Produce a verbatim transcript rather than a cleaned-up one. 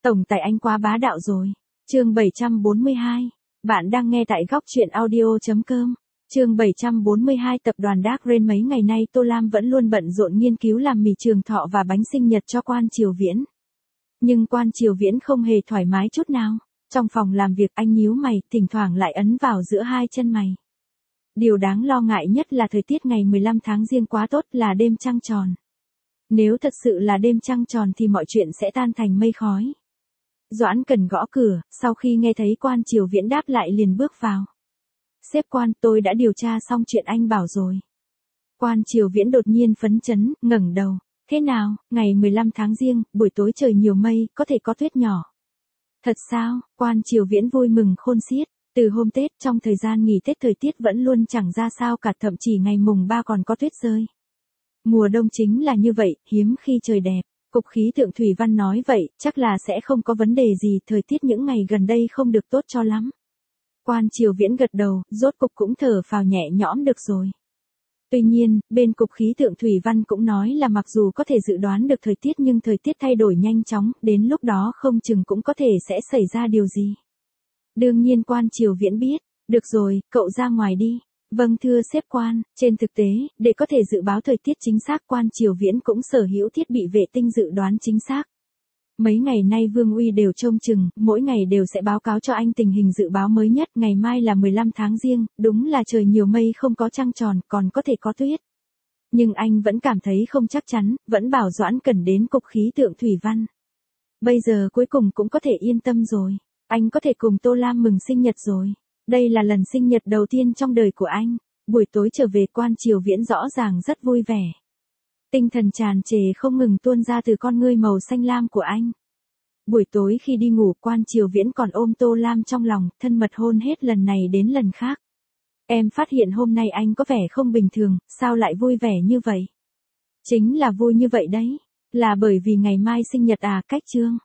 Tổng tài anh quá bá đạo rồi. Chương bảy trăm bốn mươi hai. Bạn đang nghe tại góc truyện audio.com. Chương bảy trăm bốn mươi hai. Tập đoàn Dark Rain. Mấy ngày nay Tô Lam vẫn luôn bận rộn nghiên cứu làm mì trường thọ và bánh sinh nhật cho Quan Triều Viễn. Nhưng Quan Triều Viễn không hề thoải mái chút nào. Trong phòng làm việc anh nhíu mày, thỉnh thoảng lại ấn vào giữa hai chân mày. Điều đáng lo ngại nhất là thời tiết ngày mười lăm tháng Giêng quá tốt, là đêm trăng tròn. Nếu thật sự là đêm trăng tròn thì mọi chuyện sẽ tan thành mây khói. Doãn Cần gõ cửa, sau khi nghe thấy Quan Triều Viễn đáp lại liền bước vào. Sếp Quan, tôi đã điều tra xong chuyện anh bảo rồi. Quan Triều Viễn đột nhiên phấn chấn, ngẩng đầu. Thế nào, ngày mười lăm tháng Giêng, buổi tối trời nhiều mây, có thể có tuyết nhỏ. Thật sao? Quan Triều Viễn vui mừng khôn xiết. Từ hôm Tết, trong thời gian nghỉ Tết thời tiết vẫn luôn chẳng ra sao cả, thậm chí ngày mùng ba còn có tuyết rơi. Mùa đông chính là như vậy, hiếm khi trời đẹp. Cục khí tượng thủy văn nói vậy, chắc là sẽ không có vấn đề gì, thời tiết những ngày gần đây không được tốt cho lắm. Quan Triều Viễn gật đầu, rốt cục cũng thở phào nhẹ nhõm được rồi. Tuy nhiên, bên Cục khí tượng thủy văn cũng nói là mặc dù có thể dự đoán được thời tiết nhưng thời tiết thay đổi nhanh chóng, đến lúc đó không chừng cũng có thể sẽ xảy ra điều gì. Đương nhiên Quan Triều Viễn biết. Được rồi, cậu ra ngoài đi. Vâng thưa sếp Quan. Trên thực tế, để có thể dự báo thời tiết chính xác, Quan Triều Viễn cũng sở hữu thiết bị vệ tinh dự đoán chính xác. Mấy ngày nay Vương Uy đều trông chừng, mỗi ngày đều sẽ báo cáo cho anh tình hình dự báo mới nhất. Ngày mai là mười lăm tháng Giêng, đúng là trời nhiều mây không có trăng tròn, còn có thể có tuyết. Nhưng anh vẫn cảm thấy không chắc chắn, vẫn bảo Doãn Cần đến Cục khí tượng thủy văn. Bây giờ cuối cùng cũng có thể yên tâm rồi. Anh có thể cùng Tô Lam mừng sinh nhật rồi. Đây là lần sinh nhật đầu tiên trong đời của anh. Buổi tối trở về, Quan Triều Viễn rõ ràng rất vui vẻ. Tinh thần tràn trề không ngừng tuôn ra từ con ngươi màu xanh lam của anh. Buổi tối khi đi ngủ, Quan Triều Viễn còn ôm Tô Lam trong lòng, thân mật hôn hết lần này đến lần khác. Em phát hiện hôm nay anh có vẻ không bình thường, sao lại vui vẻ như vậy? Chính là vui như vậy đấy. Là bởi vì ngày mai sinh nhật à? Cách chương.